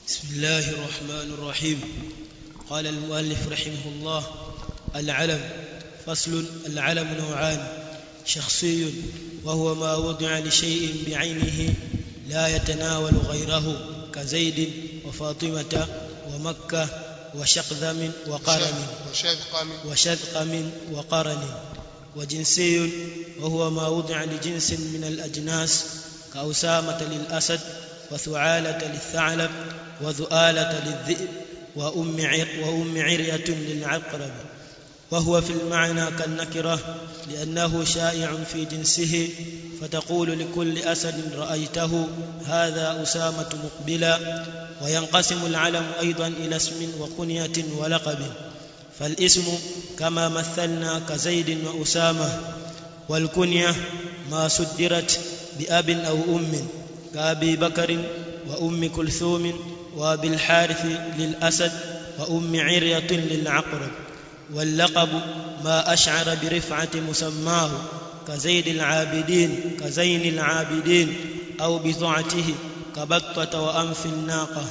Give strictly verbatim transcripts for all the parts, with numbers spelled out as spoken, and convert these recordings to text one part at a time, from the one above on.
بسم الله الرحمن الرحيم. قال المؤلف رحمه الله: العلم. فصل. العلم نوعان: شخصي وهو ما وضع لشيء بعينه لا يتناول غيره كزيد وفاطمة ومكة وشقذم وقرن وشذقم وقرن. وجنسي وهو ما وضع لجنس من الأجناس كأسامة للأسد وثعالة للثعلب وذؤالة للذئب وأم عرية للعقرب، وهو في المعنى كالنكرة لأنه شائع في جنسه، فتقول لكل أسد رأيته هذا أسامة مقبلا. وينقسم العلم أيضا إلى اسم وكنية ولقب، فالاسم كما مثلنا كزيد وأسامة، والكنية ما سدرت بأب أو أم كأبي بكر وأم كلثوم وأبي الحارث للأسد وأم عرية للعقرب. واللقب ما أشعر برفعة مسماه كزيد العابدين كزين العابدين أو بضعته كبطة وأنف الناقة.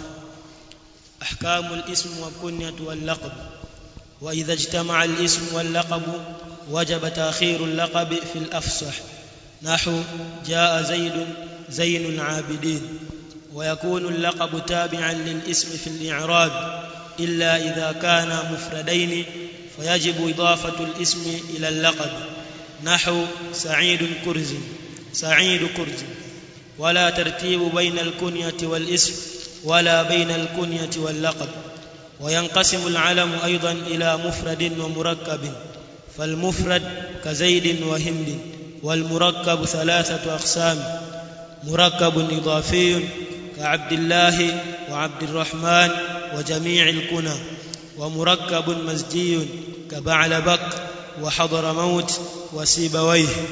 أحكام الاسم والكنية واللقب. وإذا اجتمع الاسم واللقب وجب تأخير اللقب في الأفصح، نحو جاء زيد زين العابدين. ويكون اللقب تابعا للاسم في الإعراب إلا إذا كانا مفردين، فيجب إضافة الاسم إلى اللقب، نحو سعيد كرز سعيد كرز. ولا ترتيب بين الكنية والاسم ولا بين الكنية واللقب. وينقسم العلم أيضا إلى مفرد ومركب، فالمفرد كزيد وهند، والمركب ثلاثة أقسام: مركب إضافي كعبد الله وعبد الرحمن وجميع الكنى، ومركب مزجي كبعلبك وحضرموت وسيبويه،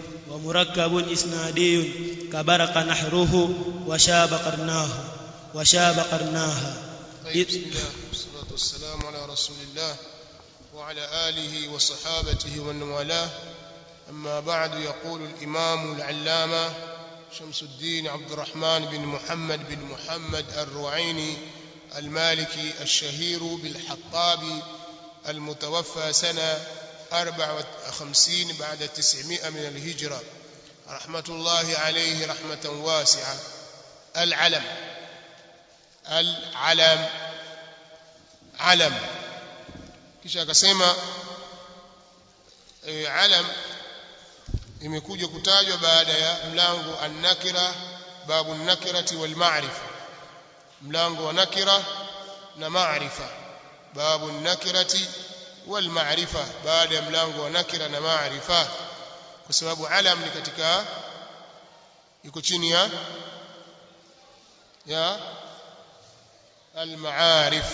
ومركب إسنادي كبرق نحره وشاب قرناه وشاب قرناها. طيب، بسم الله والصلاة والسلام على رسول الله وعلى آله وصحابته ومن والاه. أما بعد، يقول الإمام العلامة شمس الدين عبد الرحمن بن محمد بن محمد الروعيني المالكي الشهير بالحطابي، المتوفى سنة أربع وخمسين بعد تسعمائة من الهجرة، رحمة الله عليه رحمة واسعة. العلم. العلم علم. kisha akasema e, alam imekuja kutajwa baada ya mlango an-nakira, babu an-nakirati wal ma'rifa, mlango wa nakira na ma'rifa, babu an-nakirati wal ma'rifa, baada ya mlango wa nakira na ma'rifa, kwa sababu alam ni katika iko chini ya ya al-ma'arif.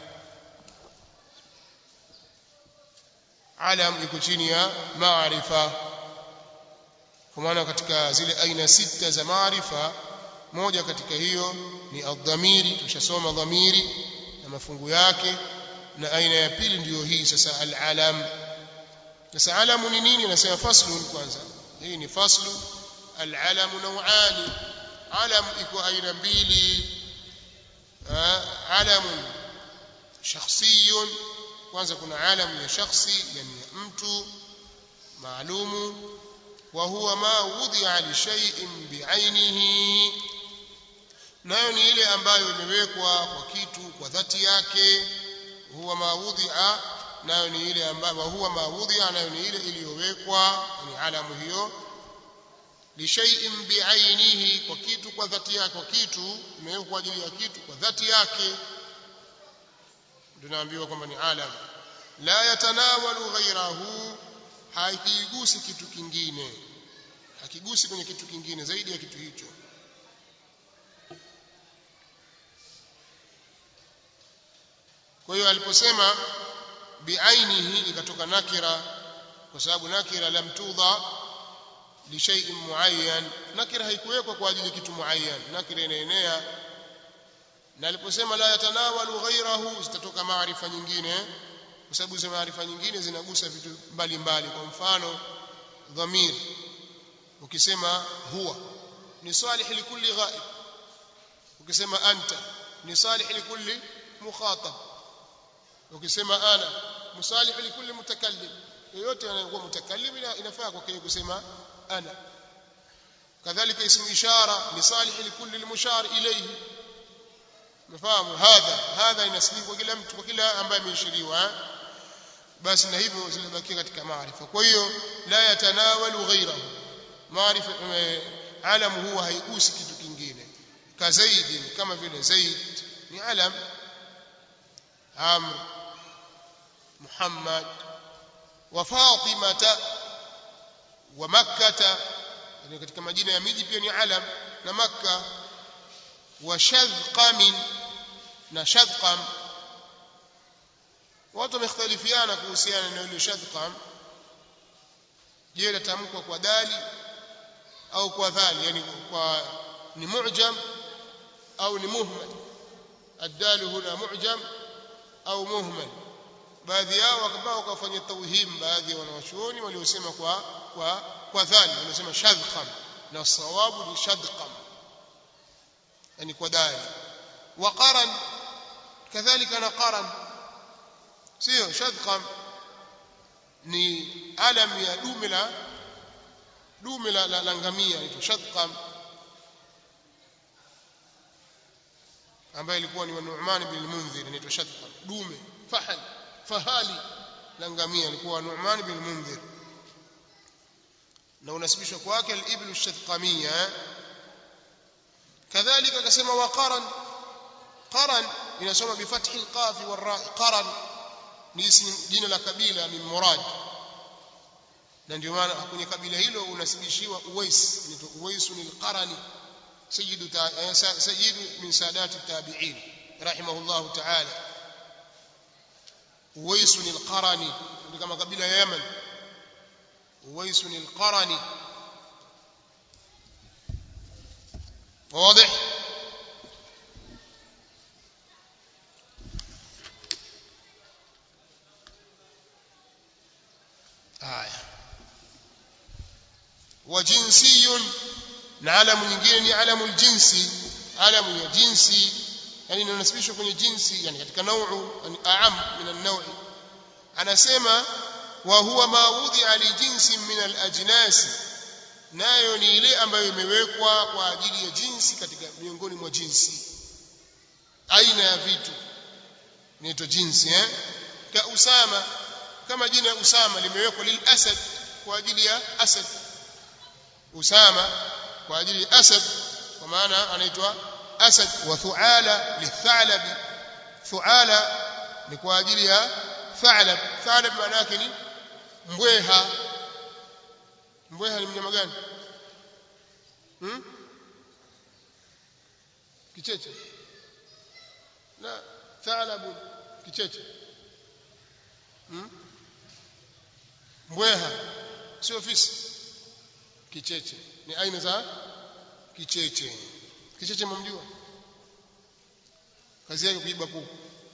Alam iko chini ya maarifa, kwa maana katika zile aina sita za maarifa, moja katika hiyo ni ad-dhamiri. Tushasoma dhamiri na mafungu yake, na aina ya pili ndiyo hii sasa al-alam. Sasa alamu ni nini? Nasema faslu kwanza. Hii ni faslu. Al-alamu naw'ani, alam iko aina mbili. Alamun shakhsiyun, kwanza kuna alamu ya shakhsi, yani mtu maalumu. Wa huwa ma wudhi'a li shay'in bi'ainihi, nayo ni ile ambayo imewekwa kwa kitu kwa dhati yake. Huwa ma wudhi'a, nayo ni ile ambayo huwa ma wudhi'a, nayo ni ile iliyowekwa, ni alamu hiyo. Li shay'in bi'ainihi, kwa kitu kwa dhati yake, kwa kitu imewekwa kwa ajili ya kitu kwa dhati yake, tunaambiwa kwamba ni alam. La yatanawalu ghayrahu, hakigusi kitu kingine, hakigusi kwenye kitu kingine zaidi ya kitu hicho. Kwa hiyo aliposema biainihi ikatoka nakira, kwa sababu nakira lam tudha li shay'in muayyan, nakira haikuwekwa kwa ajili ya kitu muayyan, nakira inaenea. Na aliposema la yatanawalu ghayrahu, zitatoka maarifa nyingine, kwa sababu hizo maarifa nyingine zinagusa vitu mbalimbali. Kwa mfano dhamir, ukisema huwa ni salih likulli ghaib, ukisema anta ni salih likulli mukhatab ukisema ana musalih likulli mutakallim yoyote anayokuwa mutakallim inafaa kwa kile kusema ana kadhalika ismu ishara ni salih likulli mushar ilayhi mfahamu hadha hadha inaslimu kwa kila mtu kwa kila ambaye ameishiriwa basi na hivyo zilibakia katika maarifa kwa hiyo la yatanawalu ghayrahu maarifa alamu huwa haigusi kitu kingine ka zaid kama vile zaid ni alam amr muhammad wa fatimata wa makkah ni katika majina ya miji pia ni alam na makkah wa shadqam na shadqam watu wamekhtalifiana kuhusiana na ile shadqam je latamkwa kwa dali au kwa dhali yani kwa ni mu'jam au ni muhmal الدال هنا معجم au muhmal baadhi yao wakabao wakafanya tauhim baadhi ya wanawachuoni waliosema kwa kwa kwa dhali wanasema shadqam na sawabu ni shadqam yani kwa dali wa qaran kadhalika na qaran sio shadqam ni alam ya dume la dume la la ngamia ni shadqam ambaye ilikuwa ni Nu'man bin al-Mundhir inaitwa shadqam dume fahal fahali la ngamia ilikuwa Nu'man bin al-Mundhir na unasibishwa kwake al-iblu ash-shadqamiyya kadhalika akasema wa qaran qaran inasoma bi fathi al-qaf wal-ra qaran ni ismu jina la kabila min Murad na ndio maana kwenye kabila hilo unasibishiwa Uwais inaitwa Uwaisul al-Qarani سيد سيد من سادات التابعين رحمه الله تعالى أويس القرني كما قبيلة يمن أويس القرني واضح آية وجنسي na alamu nyingine ni alamu aljinsi alamu ya jinsi yani inanasibishwa kwenye jinsi yani katika nau'u yani aam min an-naw' anasema wa huwa ma wudhi'a li jinsin min al-ajnas nayo ni ile ambayo imewekwa kwa ajili ya jinsi katika miongoni mwa jinsi aina ya vitu inaitwa jinsi eh ka Usama kama jina Usama limewekwa lil asad kwa ajili ya asad Usama kwa ajili ya asad kwa maana anaitwa asad wa thuala lithalab thuala ni kwa ajili ya thalab thalab maana yake ni mbweha mbweha ni mnyama gani hmm? kicheche la thalab kicheche hmm? mbweha sio fisi kicheche ni aina za kicheche kicheche mumjua kazi yake kuiba kuku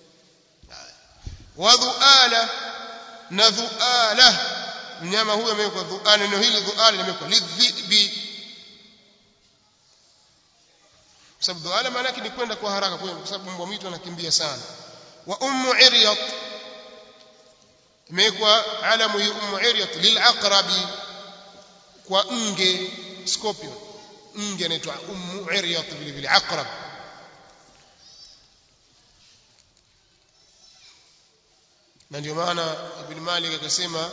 wa dhuala na dhuala mnyama huyo amewekwa dhuala neno hili dhuala limewekwa lidhibi kwa sababu dhuala maana yake ni kwenda kwa haraka kwa sababu mbwa mwitu anakimbia sana wa ummu iryat imewekwa alamu ya ummu iryat lilaqrabi kwa nge scorpion nge anaitwa ummu iryat vile vile aqrab na ndio maana ibn Malik akasema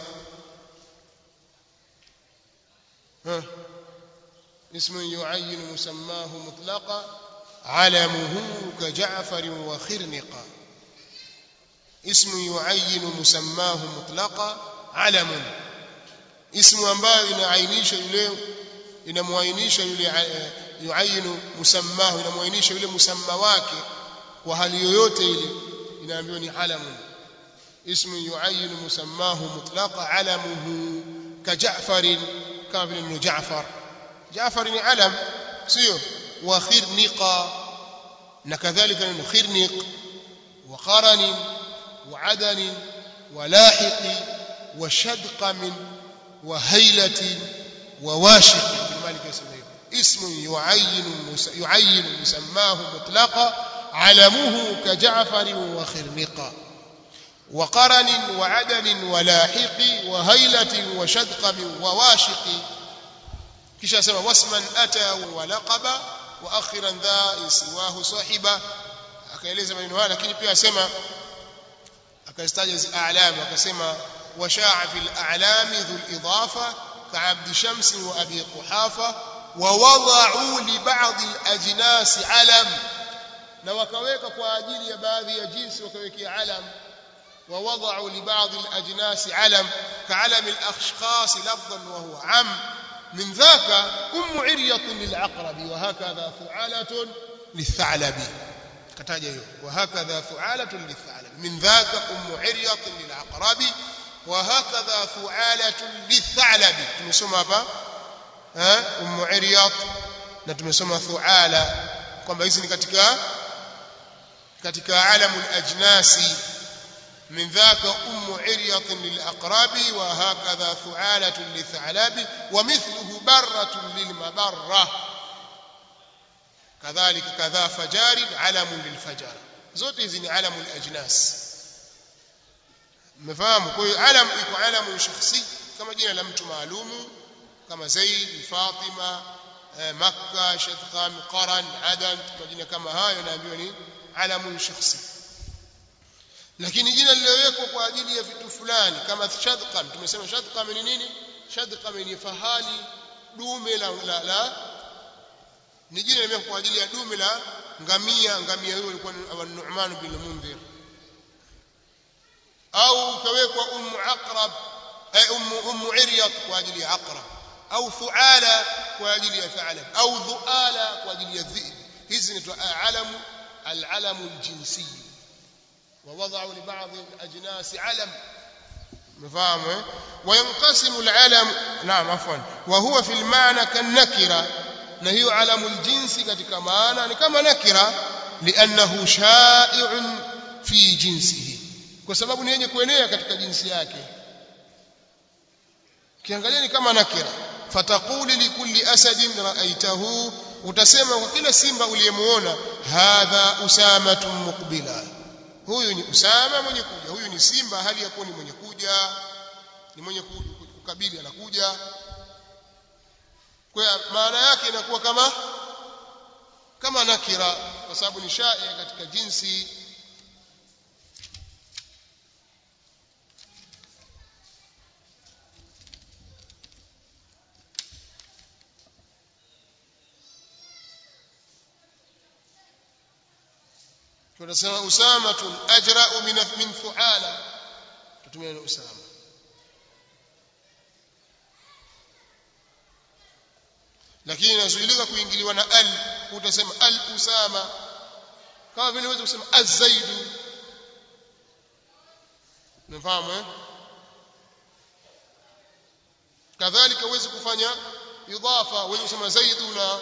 ha ismu yu'ayyin musammahu mutlaqa alamuhu ka Ja'far wa khirniqa ismu yu'ayyin musammahu mutlaqa alamun ismu ambayo inaainisha yule inamuainisha yule yuayinu musammahu inamuainisha yule musamma wake kwa hali yoyote ile inaambiwa ni alamun ismu yuayinu musammahu mutlaqa alamuhu ka Ja'far kama vile ni Ja'far Ja'far ni alam sio wa khirniqa na kadhalika ni khirniq wa qaran wa adan wa lahiq wa shadqam وهيلة وواشق ابن مالك يسمى اسم يعين يعين مسماه مطلقا علمه كجعفر وخرنقا وقرن وعدن ولاحق وهيلة وشدقم وواشق kisha sema wasman ata wa laqaba wa akhiran dha siwahu sahiba akaeleza maneno haya lakini pia asema akastaja hizi a'lam akasema washa'a fil a'lami dhul idafa ka'abd shams wa abi quhafa wa wada'u li ba'd al ajnas 'alam na wakaweka kwa ajili ya baadhi ya jinsi wakawekea alam wa wada'u li ba'd al ajnas 'alam ka'alam al ashkhas lafdhan wa huwa 'am من ذاك أم عرية للعقرب وهكذا فعالة للثعلب كتاجه hiyo وهكذا فعالة للثعلب من ذاك أم عرية للعقرب وهكذا فعالة للثعلب tumesoma hapa eh أم عرية na tumesoma thuala kwamba hizi ni katika katika alamul ajnasi من ذاك أم عرية للأقراب وهكذا ثعالة للثعلاب ومثله برة للمبرة كذلك كذا فجار علم للفجار zote hizi ni alamu al-ajnas mfahamu kwa hiyo alam iko alamu shakhsi kama jina la mtu maalumu kama Zaid Fatima Makkah Shadqam Qaran Adan majina kama hayo naambiwa ni alamu shakhsi lakini jina lililowekwa kwa ajili ya vitu fulani kama shadqam tumesema shadqam ni nini shadqam ni fahali dume la la, la ni jina limewekwa kwa ajili ya dume la ngamia ngamia huyo alikuwa ni Nu'man bin Mundhir au kawekwa ummu aqrab ay ummu ummu iryat kwa ajili ya aqrab au thuala kwa ajili ya tha'lab au dhuala kwa ajili ya dhib hizi ni alamu al-alamu al-jinsi ووضعوا لبعض الأجناس علم مفهوم وينقسم العلم نعم عفوا وهو في المعنى كالنكرة نهي علم الجنس katika maana ni kama nakira لأنه شائع في جنسه kwa sababu ni yenye kuenea katika jinsi yake kiangalia ni kama nakira fataquli likulli asadin ra'aytahu utasema kwa kila simba uliyemuona hadha usamatun muqbila huyu ni Usama mwenye kuja huyu ni simba hali yakuwa ni mwenye kuja ni mwenye kukabili anakuja kwa maana yake inakuwa kama kama nakira kwa sababu ni shaia katika jinsi tunasema usamatun ajra'u min min thu'ala tutumia usama lakini inazuilika kuingiliwa na al utasema al usama kama vile unaweza kusema az-zaid unafahamu eh kadhalika uweze kufanya idafa uweze kusema zaiduna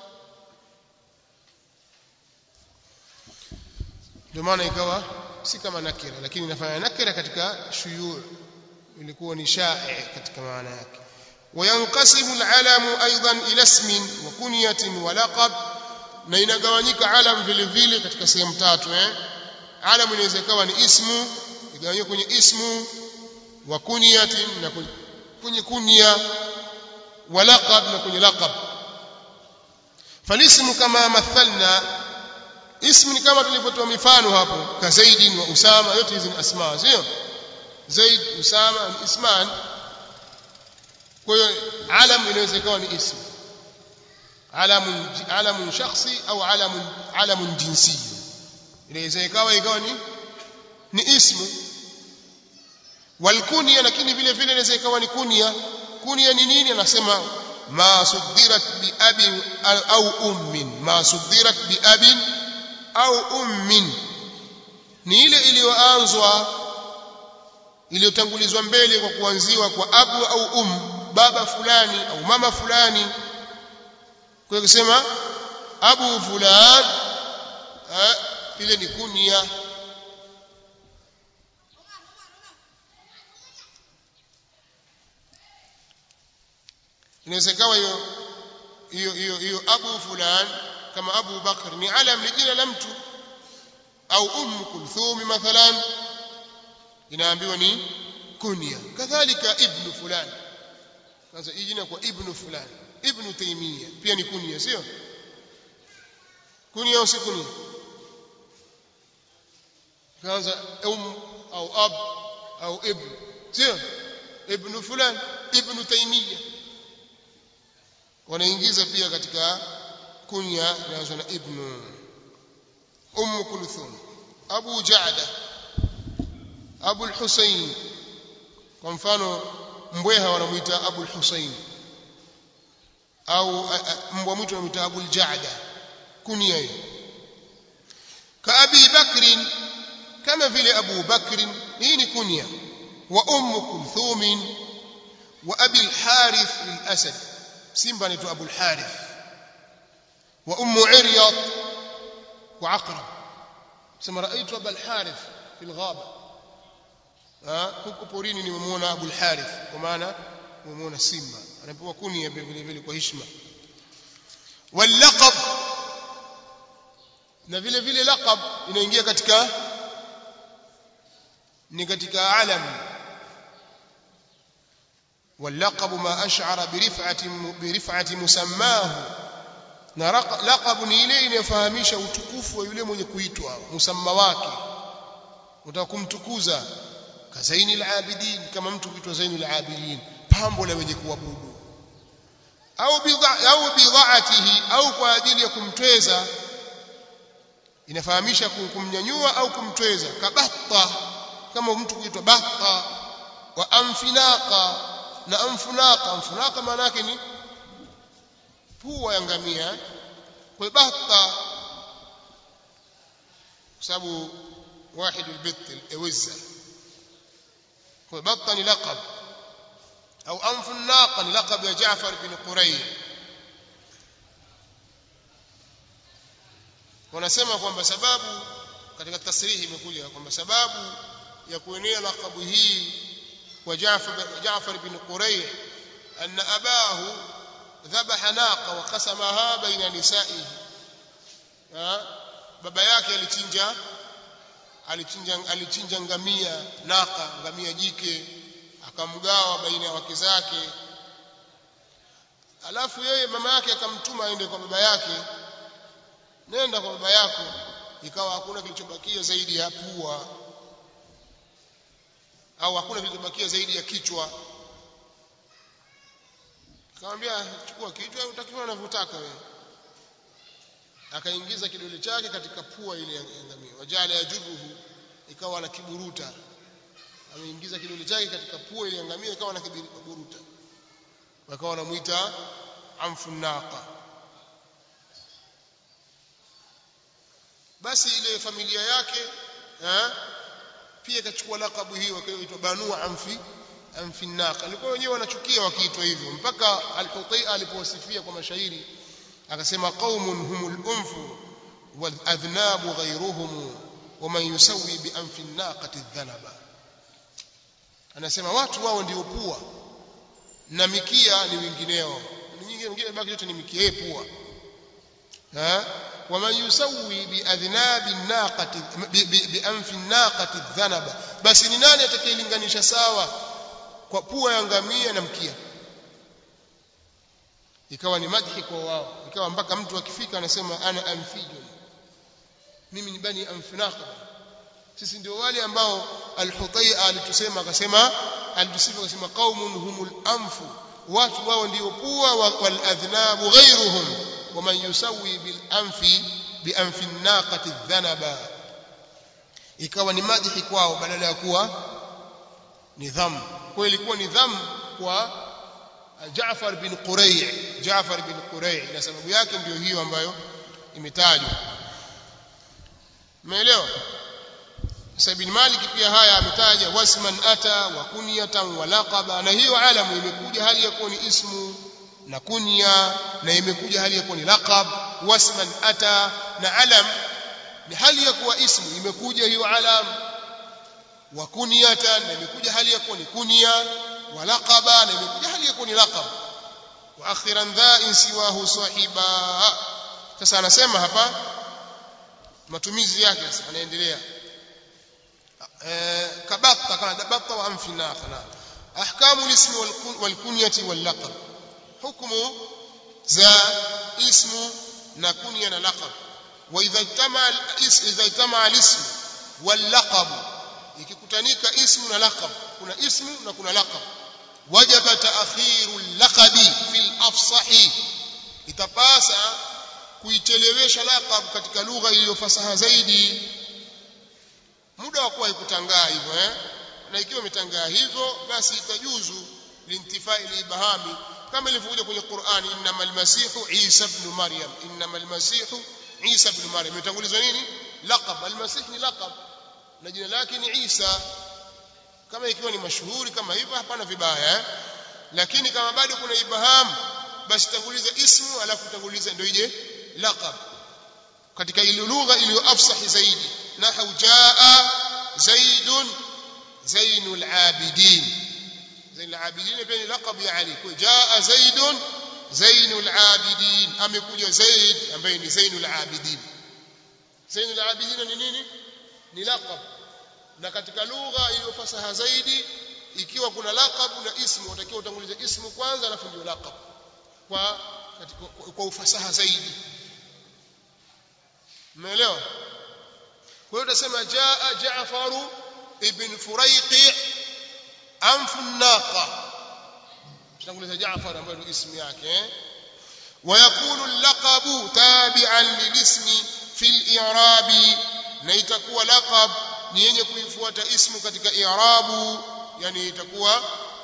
ndio maana ikawa si kama nakira lakini inafanya nakira katika shuyu ilikuwa ni sha'i katika maana yake wayanqasimu al-alamu aidan ila ismin wa kunyatin wa laqab na inagawanyika alam vile vile katika sehemu tatu eh alamu inaweza kuwa ni ismu igawanyika kwenye ismu wa kunyatin na kwenye kunya wa laqab na kwenye laqab falismu kama mathalna ismu ni kama tulivyotoa mifano hapo ka Zaid wa Usama yote hizi ni asma sio Zaid Usama ni isman kwa hiyo alam inaweza kuwa ni ismu alamun alamun shakhsi au alamun alamun jinsi inaweza ikawa ikawa ni ni ismu walkunya lakini vile vile inaweza ikawa ni kunya kunya ni nini anasema ma suddirat bi abin au ummin ma suddirat bi abin au ummin ni ile iliyoanzwa iliyotangulizwa mbele kwa kuanziwa kwa abu au um baba fulani au mama fulani kwa kusema abu fulan eh, ile ni kunya inaweza kawa hiyo hiyo hiyo hiyo abu fulan kama Abu Bakr ni alam ni jina la mtu au Umm Kulthum mathalan inaambiwa ni kunya. Kadhalika ibn fulani, sasa hii jina kwa ibn fulani, ibn Taymiyyah pia ni kunya, sio kunya au si kunya? Kwanza um au ab au ibn, sio ibn fulani, ibn Taymiyyah wanaingiza pia katika kunya inaanza na ibn. Umm Kulthum, Abu Ja'da, Abu al-Husayn, kwa mfano mbweha wanamuita Abu al-Husayn, au mbwa mwitu wanamuita Abu al-Ja'da, kunya hiyo. Ka Abi Bakr, kama vile Abu Bakr, hii ni kunya. Wa Umm Kulthum wa Abi al-Harith al-Asad, simba ni tu Abu al-Harith. Wa Umm Iryad wa Aqrab, sema raaitu Abu al-Harith fi al-ghaba, huko porini nimemuona Abu al-Harith, kwa maana nimemuona simba. Anapewa kunya vile vile kwa heshima. Wal laqab, na vile vile laqab inaingia katika ni katika alam. Wal laqab ma ash'ara bi rif'ati bi rif'ati musammahu, na laqab ni ile inayofahamisha utukufu wa yule mwenye kuitwa, musamma wake, unataka kumtukuza. Kazainil abidin, kama mtu kuitwa Zainul Abidin, pambo la wenye kuabudu. Au bidha au bidhaatihi, au kwa ajili ya kumtweza, inafahamisha kumnyanyua au kumtweza. Kabatta, kama mtu kuitwa batta. Wa amfinaqa, na amfunaqa, amfunaqa maana yake ni pua ya ngamia. Kwa batta sababu واحد البت الوزة، فبطا لقب. أو أنف الناقة لقب يا جعفر بن قريع. wanasema kwamba sababu katika tasrihi imekuja kwamba sababu ya kuenea laqabu hii kwa Jaafar Jaafar bin Qurayh, anna abahu dhabaha naqa wa qasamaha baina nisaihi, baba yake alichinja alichinja alichinja ngamia naqa, ngamia jike, akamgawa baina ya wake zake. Alafu yeye mama yake akamtuma aende kwa baba yake, nenda kwa baba yako, ikawa hakuna kilichobakia zaidi ya pua, au hakuna kilichobakia zaidi ya kichwa. Akamwambia chukua kichwa utakiwa unavyotaka wewe. Akaingiza kidole chake katika pua ile ya ngamia, wajala yajubuhu, ikawa na kiburuta. Ameingiza kidole chake katika pua ile ya ngamia, ikawa na kiburuta, wakawa wanamuita amfun naqa. Basi ile familia yake eh pia ikachukua lakabu hiyo, wakaitwa Banu Amfi Amfi Naqa. Walikuwa wenyewe wanachukia wakiitwa hivyo, mpaka Al-Hutayy alipowasifia kwa mashairi akasema qaumun humul unfu wal adhnabu ghayruhum wa man yusawi bi anfi naqati dhanaba. Anasema watu wao ndio pua na mikia ni wengineo, nyingine nyingine baki yote ni mikia, yeye pua. Ha wa man yusawi bi adhnabi naqati bi anfi naqati dhanaba, basi ni nani atakayelinganisha sawa kwa pua ya ngamia na mkia? Ikawa ni madhi kwa wao, ikawa mpaka mtu akifika anasema ana amfijun, mimi ni bani amfinaqa. Sisi ndio wale ambao Al-Hutayy alitusema, akasema alitusifu akasema qaumun humul anfu, watu wao ndio pua, wal adhnabu ghayruhum wa man yusawi bil anfi bi anfi naqati dhanaba. Ikawa ni madhi kwao badala ya kuwa nidhamu. Kwa ilikuwa nidhamu kwa Jaafar bin Qurayh, Jaafar bin Qurayh, na sababu yake ndio hiyo ambayo imetajwa. Umeelewa? Sasa Ibn Malik pia haya ametaja wasman ata wa kunyatan wa laqaba, na hiyo alamu imekuja hali ya kuwa ni ismu na kunya, na imekuja hali ya kuwa ni laqab. Wasman ata na alam ni hali ya kuwa ismu, imekuja hiyo alamu. Wa kunyatan na imekuja hali ya kuwa ni kunya, wa laqaba na imekuja hali ya kuwa ni laqab. Wa akhiran dha in siwahu sahiba. Sasa anasema hapa matumizi yake sasa anaendelea eh kabatta kana dabatta wa amfi nakhna ahkamu al-ism wal kunyati wal laqab hukumu za ismu na kunya na laqab wa idha tama al-ism idha tama al-ism wal laqab ikikutanika ismu na laqab kuna ismu na kuna laqab wajaba ta'khiru al-laqabi fil afsahi itapasa kuichelewesha laqab katika lugha iliyofasaha zaidi muda wa kuwa ikutangaa hivyo eh na ikiwa imetangaa hivyo basi itajuzu lintifai libahami kama ilivyokuja kwenye Qur'ani innamal masihu Isa ibn Maryam innamal masihu Isa ibn Maryam imetangulizwa nini laqab al-masih ni laqab na jina lake ni Isa kama ikiwa ni mashuhuri kama hivyo hapana vibaya eh? Lakini kama bado kuna ibaham basi tanguliza ismu alafu tanguliza ndio ije laqab katika ile lugha iliyo afsahi zaidi nahu jaa zaidun zainul abidin zainul abidin pia ni laqab ya ali kwa jaa zaidun zainul abidin amekuja zaid ambaye ni zainul abidin zainul abidin ni nini ni laqab na katika lugha iliyo fasaha zaidi ikiwa kuna laqab na ismu utakiwa utangulize ismu kwanza alafu ndio laqab kwa katika kwa ufasaha zaidi umeelewa kwa hiyo utasema jaa Jaafar ibn Furaiqi anfu an-naqa tutanguliza Jaafar ambaye ni ismu yake ويكون اللقب تابعا للاسم في الاعراب na itakuwa laqab ni yenye kuifuata ismu katika i'rabu yani itakuwa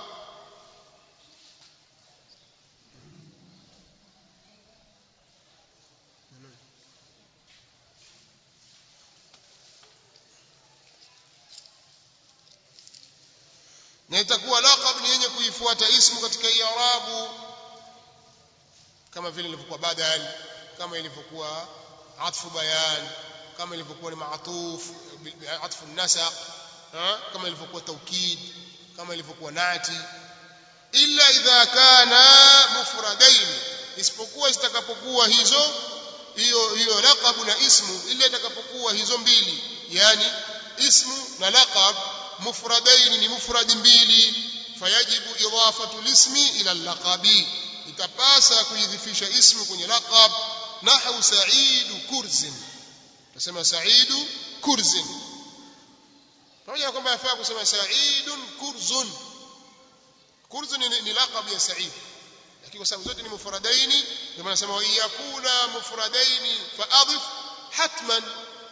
na itakuwa laqab ni yenye kuifuata ismu katika i'rabu kama vile ilivyokuwa badal kama ilivyokuwa atfu bayan kama ilivyokuwa ni maatuf atfu nasaq kama ilivyokuwa taukid kama ilivyokuwa nati illa idha kana mufradain isipokuwa zitakapokuwa hizo hiyo hiyo laqab na ismu illa itakapokuwa hizo mbili yani ismu na laqab mufradain ni mufrad mbili fayajibu idafatu lismi ila al-laqabi itapasa kuidhifisha ismu kwenye laqab nahu Sa'id Kurzin nasema Sa'id Kurzin pamoja kwamba yafaa kusema Sa'id Kurzun Kurzun ni laqab ya Sa'id lakini kwa sababu zote ni mufradaini ndio maana nasema wa yakuna mufradaini fa adif hatman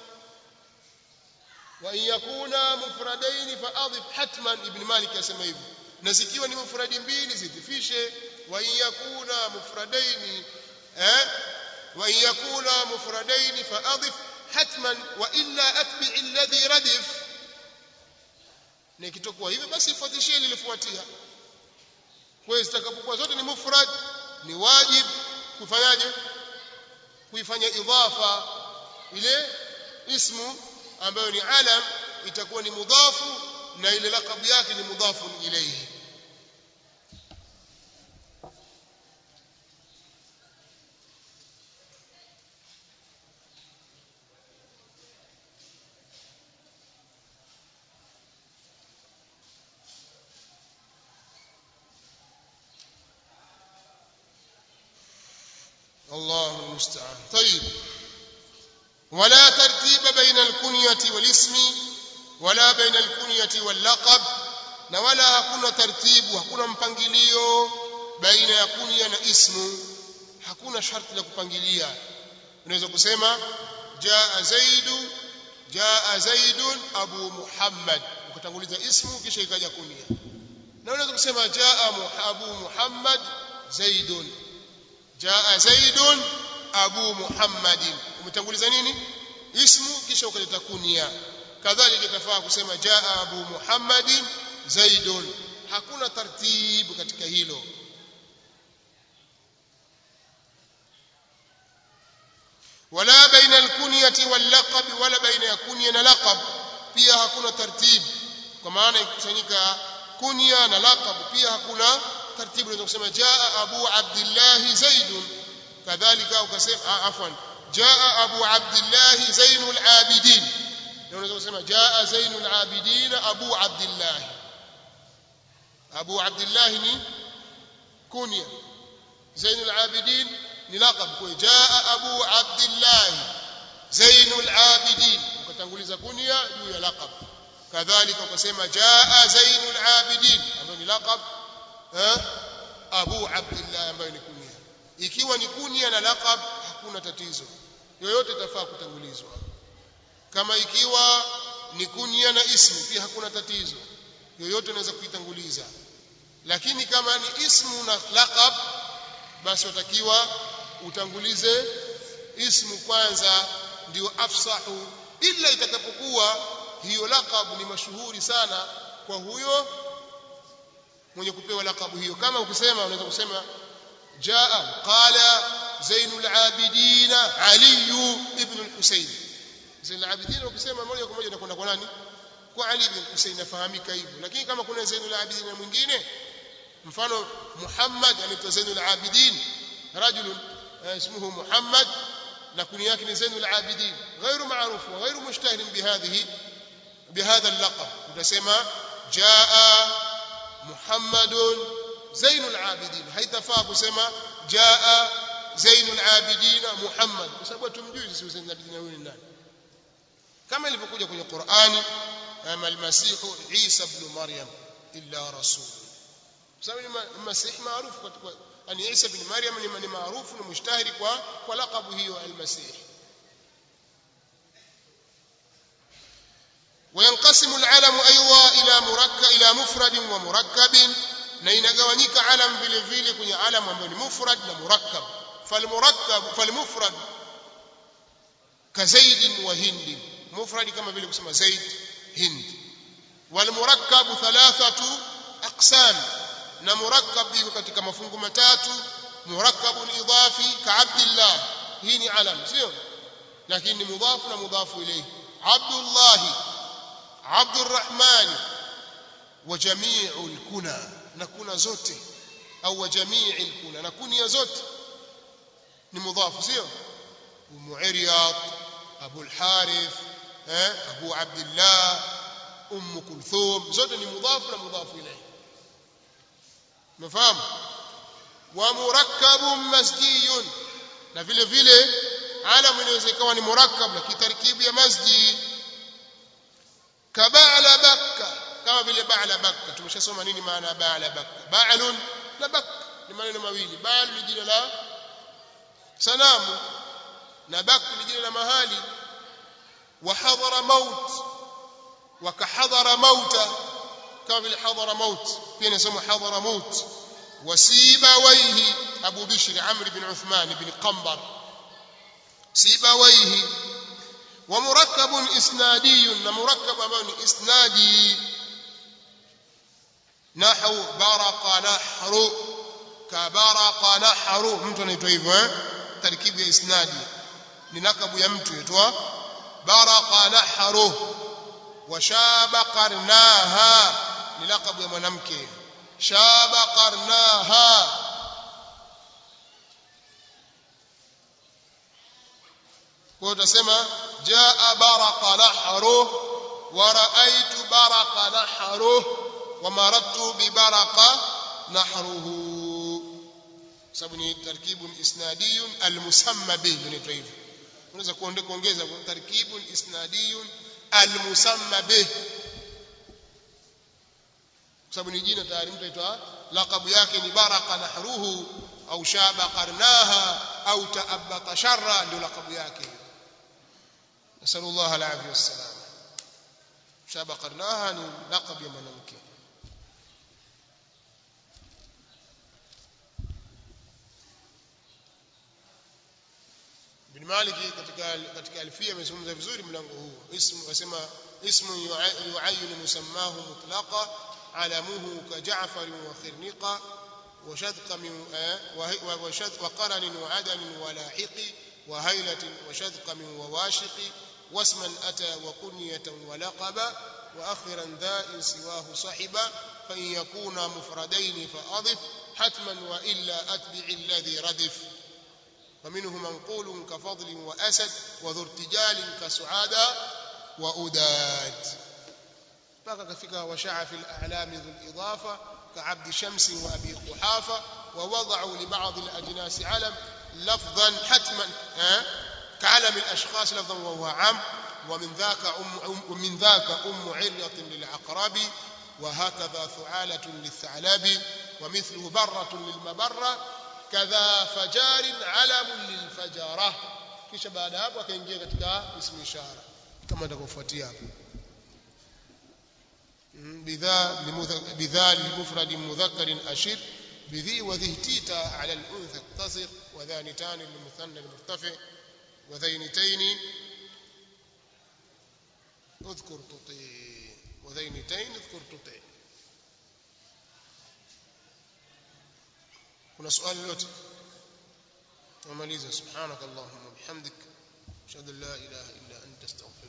wa yakuna mufradaini fa adif hatman ibn Malik yasema hivyo na zikiwa ni mufradi mbili zidifishe wa yakuna mufradaini eh wa yakuna mufradaini fa adif hatman wa illa atbi alladhi radif na ikitokuwa hivyo basi ifuatishie lilifuatia kwa hiyo zitakapokuwa zote ni mufrad ni wajib kufanyaje kuifanya idhafa ile ismu ambayo ni alam itakuwa ni mudhafu na ile laqab yake ni mudhafu ilayhi الله المستعان طيب ولا ترتيب بين الكنية والاسم ولا بين الكنية واللقب na wala hakuna taratibu hakuna mpangilio baina ya kunya na ismu hakuna sharti la kupangilia unaweza kusema jaa zaidu jaa zaidun abu muhammad ukatanguliza ismu kisha ikaja kunya na unaweza kusema jaa abu muhammad zaidun jaa zaidun abu muhammadin umetanguliza nini ismu kisha ukaleta kunya kadhalika itafaa kusema jaa abu muhammadin zaidun hakuna taratibu katika hilo wala baina alkunyati wallaqab wala baina ya kunya na laqab pia hakuna taratibu kwa maana ikusanyika kunya na laqab pia hakuna taratibu unaweza kusema jaa abu abdullah zaidun kadhalika ukasema afwan jaa Abu Abdullah Zainul Abidin, na unaweza kusema jaa Zainul Abidin Abu Abdullah. Abu Abdullah ni kunya, Zainul Abidin ni laqab. Kwa jaa Abu Abdullah Zainul Abidin, ukatanguliza kunya juu ya laqab. Kadhalika ukasema jaa Zainul Abidin ambayo ni laqab, eh Abu Abdullah ambayo ni kunya. Ikiwa ni kunya na laqab hakuna tatizo, yoyote itafaa kutangulizwa. Kama ikiwa ni kunya na ismu pia hakuna tatizo, yoyote unaweza kuitanguliza. Lakini kama ni ismu na laqab, basi utakiwa utangulize ismu kwanza, ndio afsahu, ila itakapokuwa hiyo laqab ni mashuhuri sana kwa huyo mwenye kupewa laqab hiyo. Kama ukisema, unaweza kusema jaa qala Zainul Abidin Ali ibn al-Husayn. Zainul Abidin ukisema moja kwa moja inakwenda kwa nani? Kwa Ali ibn al-Husayn, nafahamika hivyo. Lakini kama kuna Zainul Abidin na mwingine, mfano Muhammad anaitwa Zainul Abidin, rajulun ismuhu Muhammad na kunia yake ni Zainul Abidin, غير معروف وغير مشتهر بهذه بهذا اللقب، utasema jaa Muhammadun Zainul Abidin. Haitafaa kusema jaa Zainul Abidin Muhammad, kwa sababu tumjui sisi Zainul Abidin huyu ni nani. Kama ilivyokuja kwenye Qur'ani, ama al-Masih Isa ibn Maryam illa rasul, sababu al-Masih maarufu kwa ani Isa ibn Maryam ni maarufu na mushtahiri kwa kwa laqabu hiyo al-Masih. وينقسم العلم ايضا الى مركب الى مفرد ومركب، na inagawanyika alam vile vile kwenye alam ambayo ni mufrad na murakkab. Falmurakkab falmufrad ka Zaid wa Hind, mufrad kama vile kusema Zaid Hind. Walmurakkab thalathatu aqsam, na murakkab iko katika mafungu matatu. Murakkabun idafi ka Abdullah, hii ni alam sio, lakini ni mudhafu na mudhafu ilayhi. Abdullah, Abdurrahman wa jami'ul kuna, na kuna zote, au wa jami'il kuna, na kunia zote ni mudhafu sio. Mu'riyat, Abu al-Harith, eh Abu Abdullah, Umm Kulthum, zote ni mudhafu na mudhafu ilayhi. Umefahamu? Wa murakkabun masjiyun, na vile vile alam inaweza ikawa ni murakkab na kitarkibu ya masjid. Kabala Bakka, kama vile Ba'la Bakka. Tumeshasoma nini maana Ba'la Bakka? Ba'lun na Bakka ni maneno mawili. Ba'l ni jina la sanamu na Bakka ni jina la mahali. Wa hadara maut, wa kahadara mauta, kama vile hadara maut pia inasema hadara maut. Wa Sibawayhi, Abu Bishr Amr ibn Uthman ibn Qambar, Sibawayhi. ومركب إسنادي، مركب أمان إسنادي، نحو برق نحر، كبرق نحر، mtu anaitwa hivyo eh, tarkibu ya isnadi ni lakabu ya mtu aitwa baraqa nahru. Wa shabaqarnaha ni lakabu ya mwanamke, shabaqarnaha. Kwa utasema jaa baraqa nahru wa ra'aytu baraqa nahru wa maradtu bi baraqa nahruhu, sababu ni tarkibun isnadiyun almusamma bihi. Inaitwa hivyo, unaweza kuongeza tarkibun isnadiyun almusamma bihi, sababu ni jina tayari, mtu aitwa laqabu yake ni baraqa nahruhu au shabaqarnaha au ta'abbata sharra, ndio laqabu yake. نسأل الله العافية والسلام. شابقرناها ni laqab ya mwanamke. Ibn Malik katika katika alfia amezungumza vizuri mlango huu. Ismu wasema ismu yu'ayyin musammahu mutlaqa alamuhu ka Ja'far wa Khirniqa wa shadqa min wa shadqa qaran wa adan wa lahiqi wa haylatin wa shadqa min wawashiqi واسما أتى وكنية ولقبا وأخرا ذا سواه صحبا فإن يكون مفردين فأضف حتما وإلا أتبع الذي ردف. ومنه منقول كفضل وأسد وذو ارتجال كسعادة وأداد بقى كفك وشع في الأعلام ذو الإضافة كعبد شمس وأبي قحافة ووضعوا لبعض الأجناس علم لفظا حتما كعلم الأشخاص لفظا وهو عام ومن ذاك أم, ومن ذاك أم عرية للعقرب وهكذا ثعالة للثعلب ومثله برة للمبرة كذا فجار علم للفجارة kisha baada hapo akaingia katika ismu ishara kama ndivyofuatia hapo bidha bidha limufrad mudhakkar ashir bidhi wa dhihtita ala al-untha tasir wa dhanitan lilmuthanna al-murtafi wa dhainitayn اذكر تطيع وذينتين اذكر تطيع kuna swali lolote tumaliza subhanakallahumma bihamdik ashhadu an la ilaha illa anta astaghfiruka